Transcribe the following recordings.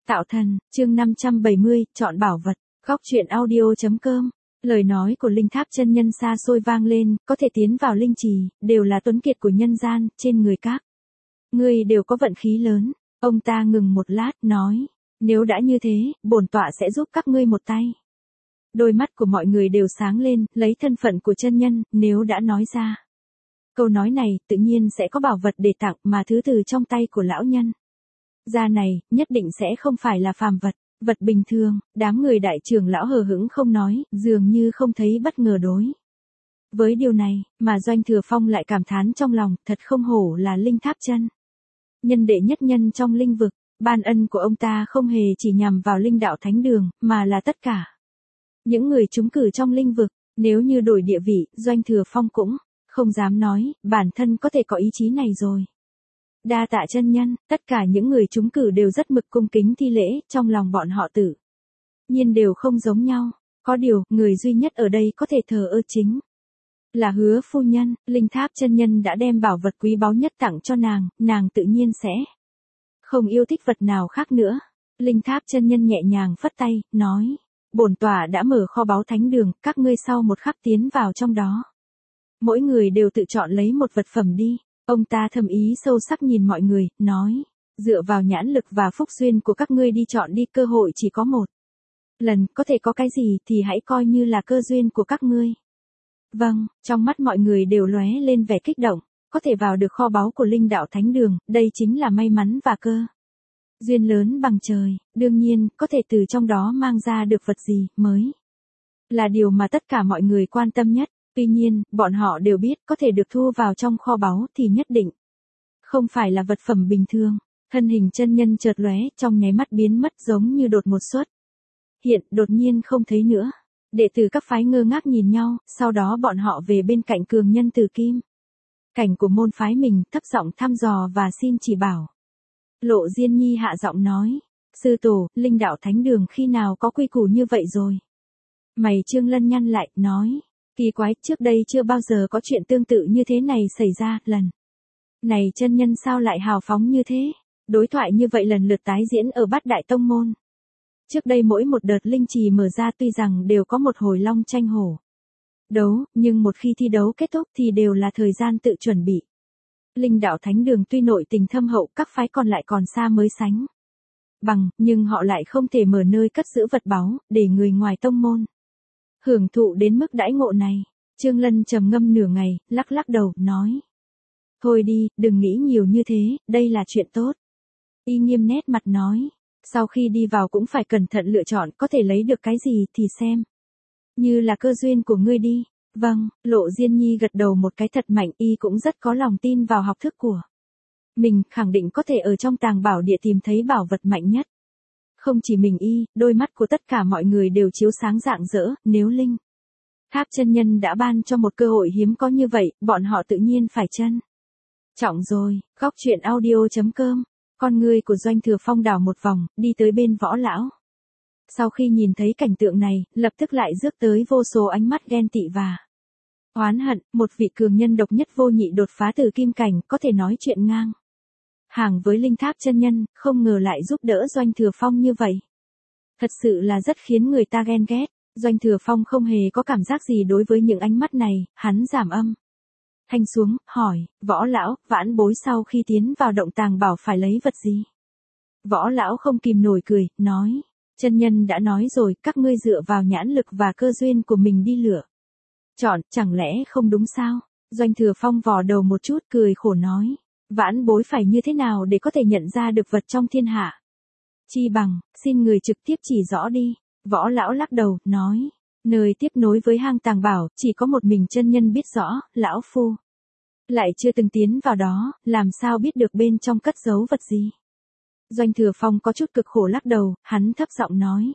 Tạo thần, chương 570, chọn bảo vật, góc truyện audio.com. Lời nói của Linh Tháp chân nhân xa xôi vang lên, có thể tiến vào linh trì, đều là tuấn kiệt của nhân gian, trên người các ngươi đều có vận khí lớn. Ông ta ngừng một lát, nói, nếu đã như thế, bổn tọa sẽ giúp các ngươi một tay. Đôi mắt của mọi người đều sáng lên, lấy thân phận của chân nhân, nếu đã nói ra câu nói này, tự nhiên sẽ có bảo vật để tặng, mà thứ từ trong tay của lão nhân ra này, nhất định sẽ không phải là phàm vật, vật bình thường. Đám người đại trưởng lão hờ hững không nói, dường như không thấy bất ngờ đối với điều này, mà Doanh Thừa Phong lại cảm thán trong lòng, thật không hổ là Linh Tháp chân nhân đệ nhất nhân trong linh vực. Ban ân của ông ta không hề chỉ nhằm vào linh đạo thánh đường, mà là tất cả những người trúng cử trong linh vực. Nếu như đổi địa vị, Doanh Thừa Phong cũng không dám nói, bản thân có thể có ý chí này rồi. Đa tạ chân nhân, tất cả những người trúng cử đều rất mực cung kính thi lễ, trong lòng bọn họ tự nhiên đều không giống nhau. Có điều, người duy nhất ở đây có thể thờ ơ chính là Hứa phu nhân. Linh Tháp chân nhân đã đem bảo vật quý báu nhất tặng cho nàng tự nhiên sẽ không yêu thích vật nào khác nữa. Linh Tháp chân nhân nhẹ nhàng phất tay, nói, bổn tọa đã mở kho báu thánh đường, các ngươi sau một khắc tiến vào trong đó. Mỗi người đều tự chọn lấy một vật phẩm đi. Ông ta thầm ý sâu sắc nhìn mọi người, nói, dựa vào nhãn lực và phúc duyên của các ngươi đi chọn đi, cơ hội chỉ có một lần, có thể có cái gì thì hãy coi như là cơ duyên của các ngươi. Vâng, trong mắt mọi người đều lóe lên vẻ kích động, có thể vào được kho báu của linh đạo thánh đường, đây chính là may mắn và cơ duyên lớn bằng trời. Đương nhiên, có thể từ trong đó mang ra được vật gì mới là điều mà tất cả mọi người quan tâm nhất. Tuy nhiên, bọn họ đều biết có thể được thu vào trong kho báu thì nhất định không phải là vật phẩm bình thường. Thân hình chân nhân chợt lóe, trong nháy mắt biến mất giống như đột một xuất hiện, đột nhiên không thấy nữa. Đệ tử các phái ngơ ngác nhìn nhau, sau đó bọn họ về bên cạnh cường nhân Từ Kim cảnh của môn phái mình, thấp giọng thăm dò và xin chỉ bảo. Lộ Diên Nhi hạ giọng nói, sư tổ, linh đạo thánh đường khi nào có quy củ như vậy rồi? Mày Trương Lân nhăn lại, nói, kỳ quái, trước đây chưa bao giờ có chuyện tương tự như thế này xảy ra. Lần này chân nhân sao lại hào phóng như thế? Đối thoại như vậy lần lượt tái diễn ở Bát Đại Tông môn. Trước đây mỗi một đợt linh trì mở ra tuy rằng đều có một hồi long tranh hổ đấu, nhưng một khi thi đấu kết thúc thì đều là thời gian tự chuẩn bị. Linh đạo thánh đường tuy nội tình thâm hậu, các phái còn lại còn xa mới sánh bằng, nhưng họ lại không thể mở nơi cất giữ vật báu, để người ngoài tông môn hưởng thụ đến mức đãi ngộ này. Trương Lân trầm ngâm nửa ngày, lắc lắc đầu, nói, thôi đi, đừng nghĩ nhiều như thế, đây là chuyện tốt. Y nghiêm nét mặt nói, sau khi đi vào cũng phải cẩn thận lựa chọn, có thể lấy được cái gì thì xem như là cơ duyên của ngươi đi. Vâng, Lộ Diên Nhi gật đầu một cái thật mạnh, y cũng rất có lòng tin vào học thức của mình, khẳng định có thể ở trong tàng bảo địa tìm thấy bảo vật mạnh nhất. Không chỉ mình y, đôi mắt của tất cả mọi người đều chiếu sáng rạng rỡ, nếu Linh Tháp chân nhân đã ban cho một cơ hội hiếm có như vậy, bọn họ tự nhiên phải trân trọng rồi. Góc truyện audio.com. Con người của Doanh Thừa Phong đảo một vòng, đi tới bên Võ lão. Sau khi nhìn thấy cảnh tượng này, lập tức lại rước tới vô số ánh mắt ghen tị và oán hận. Một vị cường nhân độc nhất vô nhị đột phá từ kim cảnh, có thể nói chuyện ngang hàng với Linh Tháp chân nhân, không ngờ lại giúp đỡ Doanh Thừa Phong như vậy. Thật sự là rất khiến người ta ghen ghét. Doanh Thừa Phong không hề có cảm giác gì đối với những ánh mắt này, hắn giảm âm thanh xuống, hỏi, Võ lão, vãn bối sau khi tiến vào động tàng bảo phải lấy vật gì? Võ lão không kìm nổi cười, nói, chân nhân đã nói rồi, các ngươi dựa vào nhãn lực và cơ duyên của mình đi lựa chọn, chẳng lẽ không đúng sao? Doanh Thừa Phong vò đầu một chút, cười khổ nói, vãn bối phải như thế nào để có thể nhận ra được vật trong thiên hạ? Chi bằng, xin người trực tiếp chỉ rõ đi. Võ lão lắc đầu, nói, nơi tiếp nối với hang tàng bảo, chỉ có một mình chân nhân biết rõ, lão phu lại chưa từng tiến vào đó, làm sao biết được bên trong cất giấu vật gì? Doanh Thừa Phong có chút cực khổ lắc đầu, hắn thấp giọng nói,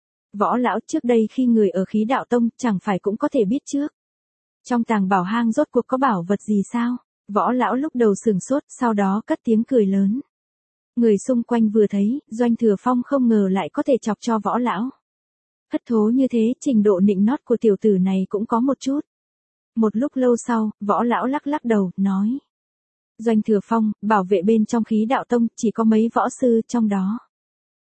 Võ lão, trước đây khi người ở Khí Đạo Tông, chẳng phải cũng có thể biết trước trong tàng bảo hang rốt cuộc có bảo vật gì sao? Võ lão lúc đầu sửng sốt, sau đó cất tiếng cười lớn. Người xung quanh vừa thấy, Doanh Thừa Phong không ngờ lại có thể chọc cho Võ lão thất thố như thế, trình độ nịnh nót của tiểu tử này cũng có một chút. Một lúc lâu sau, Võ lão lắc lắc đầu, nói, Doanh Thừa Phong, bảo vệ bên trong Khí Đạo Tông chỉ có mấy võ sư, trong đó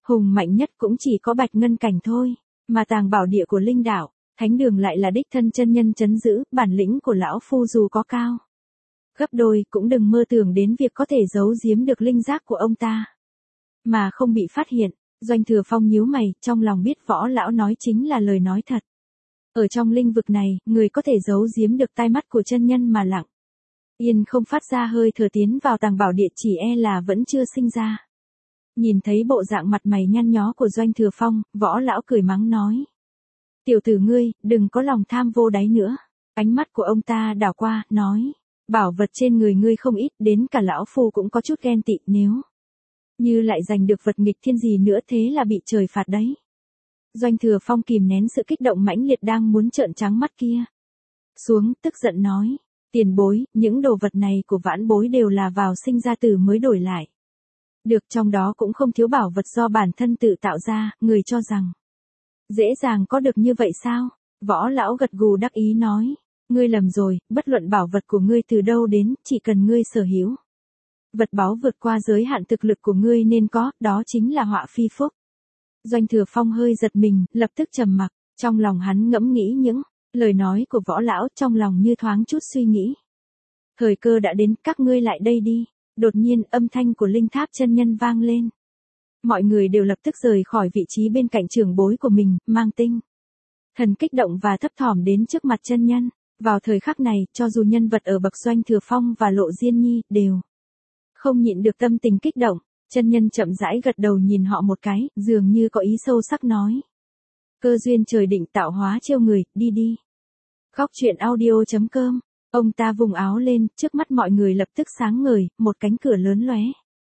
Hùng mạnh nhất cũng chỉ có Bạch Ngân Cảnh thôi, mà tàng bảo địa của linh đạo, thánh đường lại là đích thân chân nhân trấn giữ, bản lĩnh của lão phu dù có cao gấp đôi cũng đừng mơ tưởng đến việc có thể giấu giếm được linh giác của ông ta, mà không bị phát hiện. Doanh Thừa Phong nhíu mày, trong lòng biết Võ lão nói chính là lời nói thật. Ở trong linh vực này, người có thể giấu giếm được tai mắt của chân nhân mà lặng yên không phát ra hơi thở tiến vào tàng bảo địa chỉ e là vẫn chưa sinh ra. Nhìn thấy bộ dạng mặt mày nhăn nhó của Doanh Thừa Phong, Võ lão cười mắng nói: "Tiểu tử ngươi, đừng có lòng tham vô đáy nữa." Ánh mắt của ông ta đảo qua, nói: "Bảo vật trên người ngươi không ít, đến cả lão phu cũng có chút ghen tị, nếu như lại giành được vật nghịch thiên gì nữa thế là bị trời phạt đấy." Doanh Thừa Phong kìm nén sự kích động mãnh liệt đang muốn trợn trắng mắt kia xuống, tức giận nói: "Tiền bối, những đồ vật này của vãn bối đều là vào sinh ra tử mới đổi lại. Được, trong đó cũng không thiếu bảo vật do bản thân tự tạo ra, người cho rằng dễ dàng có được như vậy sao?" Võ lão gật gù đắc ý nói: "Ngươi lầm rồi, bất luận bảo vật của ngươi từ đâu đến, chỉ cần ngươi sở hữu vật báu vượt qua giới hạn thực lực của ngươi nên có, đó chính là họa phi phúc." Doanh Thừa Phong hơi giật mình, lập tức trầm mặc, trong lòng hắn ngẫm nghĩ những lời nói của Võ lão, trong lòng như thoáng chút suy nghĩ. Thời cơ đã đến, các ngươi lại đây đi. Đột nhiên âm thanh của Linh Tháp chân nhân vang lên. Mọi người đều lập tức rời khỏi vị trí bên cạnh trưởng bối của mình, mang tinh thần kích động và thấp thỏm đến trước mặt chân nhân. Vào thời khắc này, cho dù nhân vật ở bậc Doanh Thừa Phong và Lộ Diên Nhi đều không nhịn được tâm tình kích động. Chân nhân chậm rãi gật đầu nhìn họ một cái, dường như có ý sâu sắc nói: "Cơ duyên trời định tạo hóa trêu người, đi đi." Góc truyện audio.com. Ông ta vùng áo lên, trước mắt mọi người lập tức sáng ngời, một cánh cửa lớn lóe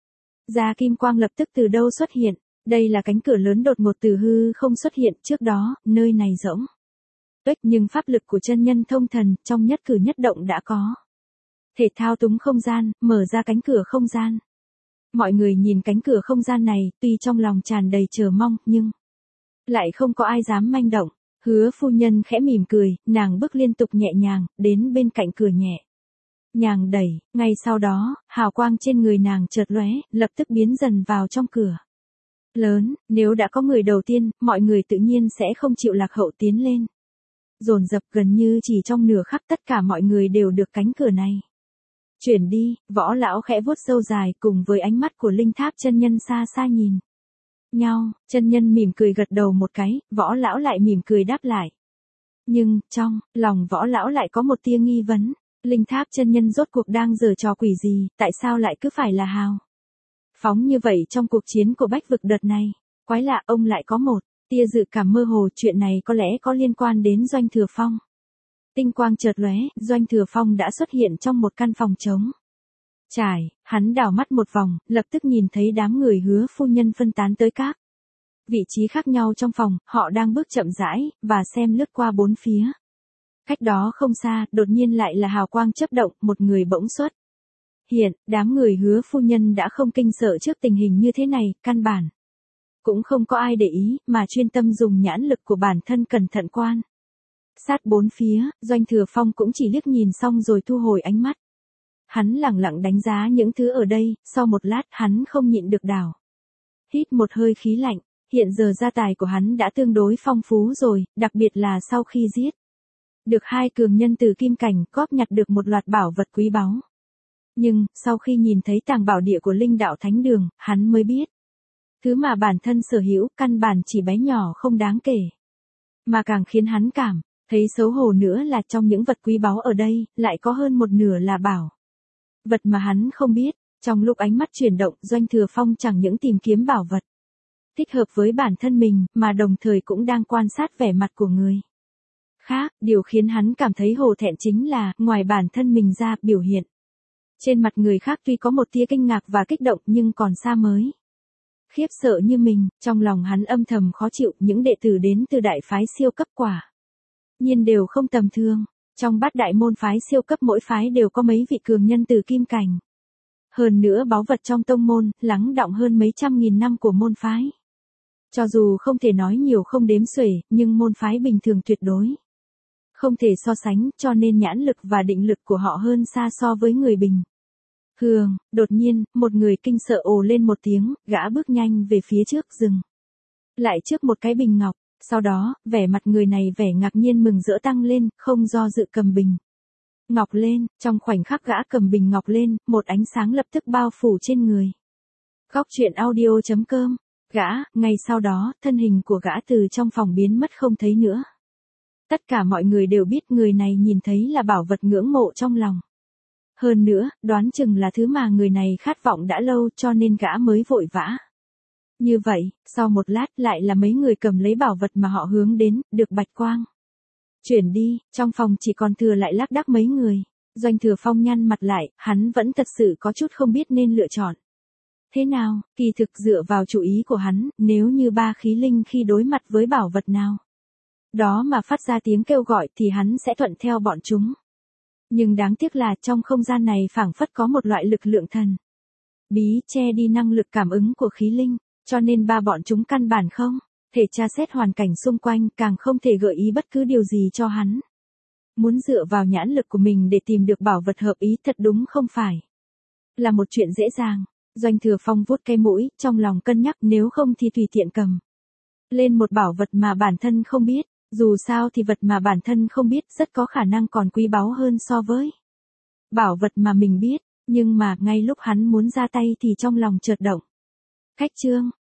ra kim quang lập tức từ đâu xuất hiện. Đây là cánh cửa lớn đột ngột từ hư không xuất hiện, trước đó, nơi này rỗng tuếch, nhưng pháp lực của chân nhân thông thần, trong nhất cử nhất động đã có thể thao túng không gian, mở ra cánh cửa không gian. Mọi người nhìn cánh cửa không gian này, tuy trong lòng tràn đầy chờ mong, nhưng lại không có ai dám manh động. Hứa phu nhân khẽ mỉm cười, nàng bước liên tục nhẹ nhàng, đến bên cạnh cửa nhẹ nhàng đẩy, ngay sau đó, hào quang trên người nàng chợt lóe, lập tức biến dần vào trong cửa lớn. Nếu đã có người đầu tiên, mọi người tự nhiên sẽ không chịu lạc hậu tiến lên. Dồn dập, gần như chỉ trong nửa khắc tất cả mọi người đều được cánh cửa này chuyển đi. Võ lão khẽ vuốt râu dài, cùng với ánh mắt của Linh Tháp chân nhân xa xa nhìn nhau. Chân nhân mỉm cười gật đầu một cái, Võ lão lại mỉm cười đáp lại. Nhưng, trong lòng Võ lão lại có một tia nghi vấn. Linh Tháp chân nhân rốt cuộc đang giở trò quỷ gì, tại sao lại cứ phải là hào phóng như vậy trong cuộc chiến của Bách vực đợt này? Quái lạ, ông lại có một tia dự cảm mơ hồ, chuyện này có lẽ có liên quan đến Doanh Thừa Phong. Tinh quang chợt lóe, Doanh Thừa Phong đã xuất hiện trong một căn phòng trống trải. Hắn đảo mắt một vòng, lập tức nhìn thấy đám người Hứa phu nhân phân tán tới các vị trí khác nhau trong phòng, họ đang bước chậm rãi và xem lướt qua bốn phía. Cách đó không xa, đột nhiên lại là hào quang chớp động, một người bỗng xuất hiện. Đám người Hứa phu nhân đã không kinh sợ trước tình hình như thế này, căn bản cũng không có ai để ý, mà chuyên tâm dùng nhãn lực của bản thân cẩn thận quan sát bốn phía. Doanh Thừa Phong cũng chỉ liếc nhìn xong rồi thu hồi ánh mắt. Hắn lẳng lặng đánh giá những thứ ở đây, sau một lát hắn không nhịn được đảo hít một hơi khí lạnh. Hiện giờ gia tài của hắn đã tương đối phong phú rồi, đặc biệt là sau khi giết được hai cường nhân từ kim cảnh, góp nhặt được một loạt bảo vật quý báu. Nhưng, sau khi nhìn thấy tàng bảo địa của Linh Đạo Thánh Đường, hắn mới biết thứ mà bản thân sở hữu căn bản chỉ bé nhỏ không đáng kể. Mà càng khiến hắn cảm thấy xấu hổ nữa là trong những vật quý báu ở đây, lại có hơn một nửa là bảo vật mà hắn không biết. Trong lúc ánh mắt chuyển động, Doanh Thừa Phong chẳng những tìm kiếm bảo vật thích hợp với bản thân mình, mà đồng thời cũng đang quan sát vẻ mặt của người khác. Điều khiến hắn cảm thấy hổ thẹn chính là, ngoài bản thân mình ra, biểu hiện trên mặt người khác tuy có một tia kinh ngạc và kích động nhưng còn xa mới khiếp sợ như mình. Trong lòng hắn âm thầm khó chịu, những đệ tử đến từ đại phái siêu cấp quả nhiên đều không tầm thường. Trong bát đại môn phái siêu cấp mỗi phái đều có mấy vị cường nhân từ kim cảnh. Hơn nữa báu vật trong tông môn, lắng đọng hơn mấy trăm nghìn năm của môn phái. Cho dù không thể nói nhiều không đếm xuể, nhưng môn phái bình thường tuyệt đối không thể so sánh, cho nên nhãn lực và định lực của họ hơn xa so với người bình thường. Đột nhiên, một người kinh sợ ồ lên một tiếng, gã bước nhanh về phía trước, dừng lại trước một cái bình ngọc, sau đó, vẻ mặt người này vẻ ngạc nhiên mừng rỡ tăng lên, không do dự cầm bình ngọc lên, trong khoảnh khắc gã cầm bình ngọc lên, một ánh sáng lập tức bao phủ trên người. Góc truyện audio.com. Gã, ngay sau đó, thân hình của gã từ trong phòng biến mất không thấy nữa. Tất cả mọi người đều biết người này nhìn thấy là bảo vật ngưỡng mộ trong lòng. Hơn nữa, đoán chừng là thứ mà người này khát vọng đã lâu cho nên gã mới vội vã. Như vậy, sau một lát lại là mấy người cầm lấy bảo vật mà họ hướng đến, được Bạch Quang chuyển đi, trong phòng chỉ còn thừa lại lác đác mấy người. Doanh Thừa Phong nhăn mặt lại, hắn vẫn thật sự có chút không biết nên lựa chọn thế nào, kỳ thực dựa vào chủ ý của hắn, nếu như ba khí linh khi đối mặt với bảo vật nào đó mà phát ra tiếng kêu gọi thì hắn sẽ thuận theo bọn chúng. Nhưng đáng tiếc là trong không gian này phảng phất có một loại lực lượng thần bí che đi năng lực cảm ứng của khí linh, cho nên ba bọn chúng căn bản không thể tra xét hoàn cảnh xung quanh, càng không thể gợi ý bất cứ điều gì cho hắn. Muốn dựa vào nhãn lực của mình để tìm được bảo vật hợp ý thật đúng không phải là một chuyện dễ dàng. Doanh Thừa Phong vuốt cái mũi, trong lòng cân nhắc nếu không thì tùy tiện cầm lên một bảo vật mà bản thân không biết, dù sao thì vật mà bản thân không biết rất có khả năng còn quý báu hơn so với bảo vật mà mình biết, nhưng mà ngay lúc hắn muốn ra tay thì trong lòng chợt động. Khách trương,